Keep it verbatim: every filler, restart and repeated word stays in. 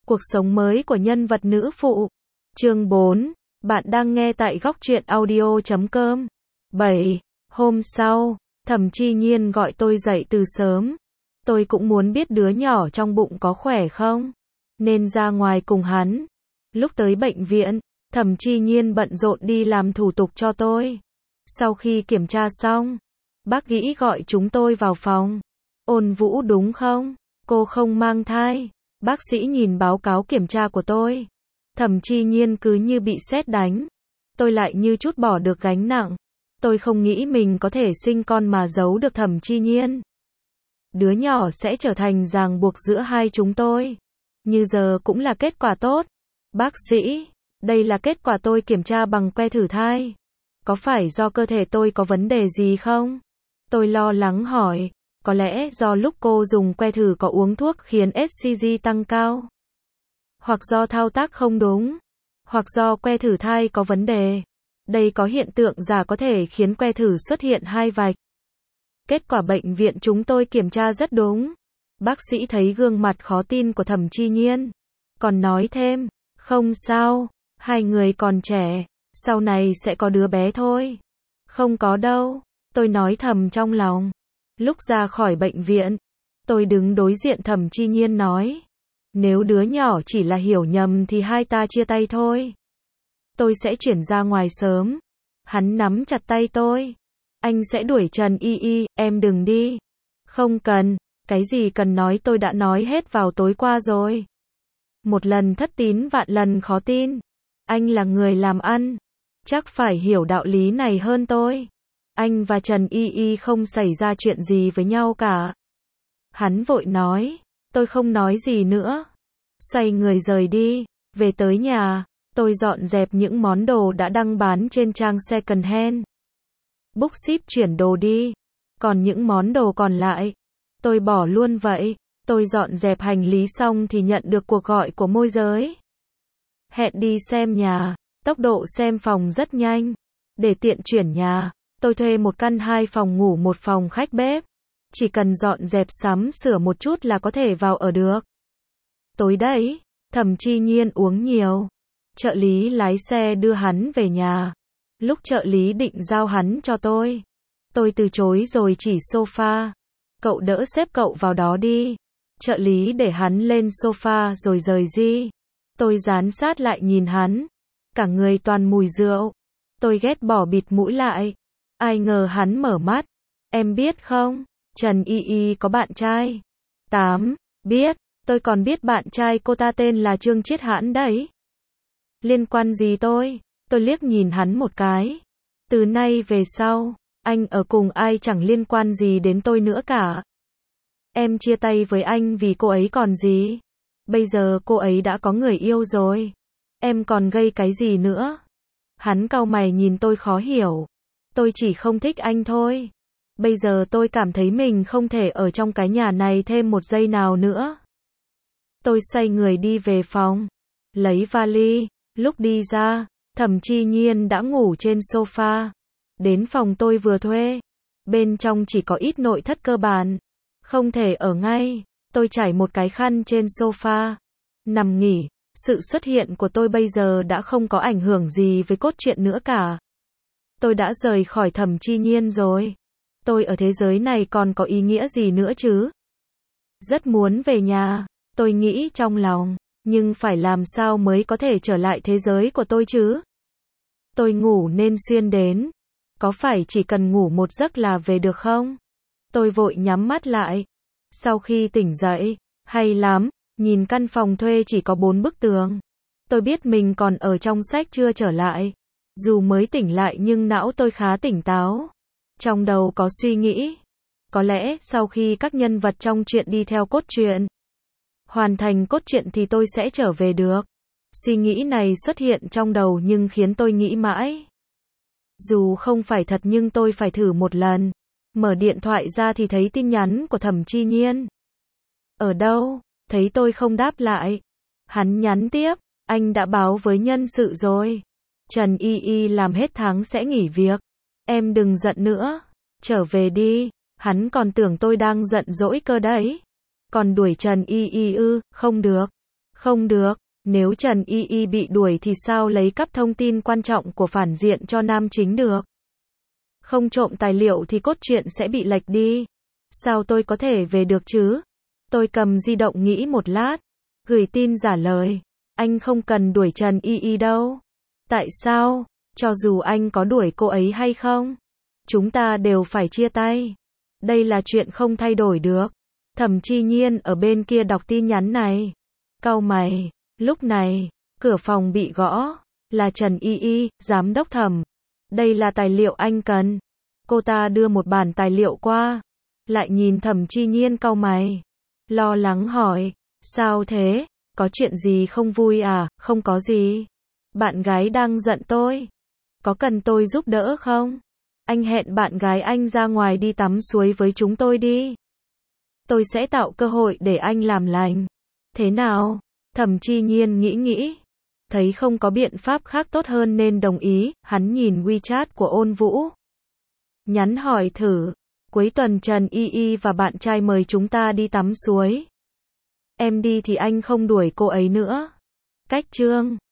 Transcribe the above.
Cuộc sống mới của nhân vật nữ phụ. Chương bốn. Bạn đang nghe tại góc truyện audio chấm com. bảy. Hôm sau, Thẩm Chi Nhiên gọi tôi dậy từ sớm. Tôi cũng muốn biết đứa nhỏ trong bụng có khỏe không, nên ra ngoài cùng hắn. Lúc tới bệnh viện, Thẩm Chi Nhiên bận rộn đi làm thủ tục cho tôi. Sau khi kiểm tra xong, bác Gĩ gọi chúng tôi vào phòng. Ôn Vũ đúng không? Cô không mang thai. Bác sĩ nhìn báo cáo kiểm tra của tôi. Thẩm Chi Nhiên cứ như bị sét đánh. Tôi lại như chút bỏ được gánh nặng. Tôi không nghĩ mình có thể sinh con mà giấu được Thẩm Chi Nhiên. Đứa nhỏ sẽ trở thành ràng buộc giữa hai chúng tôi. Như giờ cũng là kết quả tốt. Bác sĩ, đây là kết quả tôi kiểm tra bằng que thử thai. Có phải do cơ thể tôi có vấn đề gì không? Tôi lo lắng hỏi. Có lẽ do lúc cô dùng que thử có uống thuốc khiến ét xê giê tăng cao. Hoặc do thao tác không đúng. Hoặc do que thử thai có vấn đề. Đây có hiện tượng giả có thể khiến que thử xuất hiện hai vạch. Kết quả bệnh viện chúng tôi kiểm tra rất đúng. Bác sĩ thấy gương mặt khó tin của Thẩm Chi Nhiên. Còn nói thêm, không sao, hai người còn trẻ, sau này sẽ có đứa bé thôi. Không có đâu, tôi nói thầm trong lòng. Lúc ra khỏi bệnh viện, tôi đứng đối diện Thẩm Chi Nhiên nói. Nếu đứa nhỏ chỉ là hiểu nhầm thì hai ta chia tay thôi. Tôi sẽ chuyển ra ngoài sớm. Hắn nắm chặt tay tôi. Anh sẽ đuổi Trần Y Y, em đừng đi. Không cần, cái gì cần nói tôi đã nói hết vào tối qua rồi. Một lần thất tín vạn lần khó tin. Anh là người làm ăn, chắc phải hiểu đạo lý này hơn tôi. Anh và Trần Y Y không xảy ra chuyện gì với nhau cả. Hắn vội nói, tôi không nói gì nữa. Xoay người rời đi, về tới nhà, tôi dọn dẹp những món đồ đã đăng bán trên trang second hand. Book ship chuyển đồ đi, còn những món đồ còn lại, tôi bỏ luôn vậy. Tôi dọn dẹp hành lý xong thì nhận được cuộc gọi của môi giới. Hẹn đi xem nhà, tốc độ xem phòng rất nhanh. Để tiện chuyển nhà, tôi thuê một căn hai phòng ngủ một phòng khách bếp. Chỉ cần dọn dẹp sắm sửa một chút là có thể vào ở được. Tối đấy, Thẩm Chi Nhiên uống nhiều. Trợ lý lái xe đưa hắn về nhà. Lúc trợ lý định giao hắn cho tôi, tôi từ chối rồi chỉ sofa. Cậu đỡ xếp cậu vào đó đi. Trợ lý để hắn lên sofa rồi rời đi. Tôi dán sát lại nhìn hắn. Cả người toàn mùi rượu. Tôi ghét bỏ bịt mũi lại. Ai ngờ hắn mở mắt. Em biết không, Trần Y Y có bạn trai. Tám, biết, tôi còn biết bạn trai cô ta tên là Trương Chiết Hãn đấy. Liên quan gì tôi? Tôi liếc nhìn hắn một cái. Từ nay về sau, anh ở cùng ai chẳng liên quan gì đến tôi nữa cả. Em chia tay với anh vì cô ấy còn gì. Bây giờ cô ấy đã có người yêu rồi. Em còn gây cái gì nữa? Hắn cau mày nhìn tôi khó hiểu. Tôi chỉ không thích anh thôi. Bây giờ tôi cảm thấy mình không thể ở trong cái nhà này thêm một giây nào nữa. Tôi xoay người đi về phòng. Lấy vali. Lúc đi ra, Thẩm Chi Nhiên đã ngủ trên sofa. Đến phòng tôi vừa thuê. Bên trong chỉ có ít nội thất cơ bản. Không thể ở ngay. Tôi trải một cái khăn trên sofa. Nằm nghỉ. Sự xuất hiện của tôi bây giờ đã không có ảnh hưởng gì với cốt truyện nữa cả. Tôi đã rời khỏi Thẩm Chi Nhiên rồi. Tôi ở thế giới này còn có ý nghĩa gì nữa chứ? Rất muốn về nhà. Tôi nghĩ trong lòng. Nhưng phải làm sao mới có thể trở lại thế giới của tôi chứ? Tôi ngủ nên xuyên đến. Có phải chỉ cần ngủ một giấc là về được không? Tôi vội nhắm mắt lại. Sau khi tỉnh dậy, hay lắm, nhìn căn phòng thuê chỉ có bốn bức tường. Tôi biết mình còn ở trong sách chưa trở lại. Dù mới tỉnh lại nhưng não tôi khá tỉnh táo. Trong đầu có suy nghĩ. Có lẽ sau khi các nhân vật trong truyện đi theo cốt truyện, hoàn thành cốt truyện thì tôi sẽ trở về được. Suy nghĩ này xuất hiện trong đầu nhưng khiến tôi nghĩ mãi. Dù không phải thật nhưng tôi phải thử một lần. Mở điện thoại ra thì thấy tin nhắn của Thẩm Chi Nhiên. Ở đâu? Thấy tôi không đáp lại. Hắn nhắn tiếp, anh đã báo với nhân sự rồi. Trần Y Y làm hết tháng sẽ nghỉ việc. Em đừng giận nữa. Trở về đi. Hắn còn tưởng tôi đang giận dỗi cơ đấy. Còn đuổi Trần Y Y ư? Không được. Không được, nếu Trần Y Y bị đuổi thì sao lấy cắp thông tin quan trọng của phản diện cho nam chính được? Không trộm tài liệu thì cốt truyện sẽ bị lệch đi. Sao tôi có thể về được chứ? Tôi cầm di động nghĩ một lát, gửi tin trả lời. Anh không cần đuổi Trần Y Y đâu. Tại sao? Cho dù anh có đuổi cô ấy hay không, chúng ta đều phải chia tay. Đây là chuyện không thay đổi được. Thẩm Chi Nhiên ở bên kia đọc tin nhắn này. Cau mày, lúc này, cửa phòng bị gõ. Là Trần Y Y, giám đốc Thẩm. Đây là tài liệu anh cần. Cô ta đưa một bản tài liệu qua. Lại nhìn Thẩm Chi Nhiên cau mày. Lo lắng hỏi, sao thế? Có chuyện gì không vui à? Không có gì. Bạn gái đang giận tôi. Có cần tôi giúp đỡ không? Anh hẹn bạn gái anh ra ngoài đi tắm suối với chúng tôi đi. Tôi sẽ tạo cơ hội để anh làm lành. Thế nào? Thẩm Chi Nhiên nghĩ nghĩ. Thấy không có biện pháp khác tốt hơn nên đồng ý. Hắn nhìn WeChat của Ôn Vũ. Nhắn hỏi thử. Cuối tuần Trần Y Y và bạn trai mời chúng ta đi tắm suối. Em đi thì anh không đuổi cô ấy nữa. Cách chương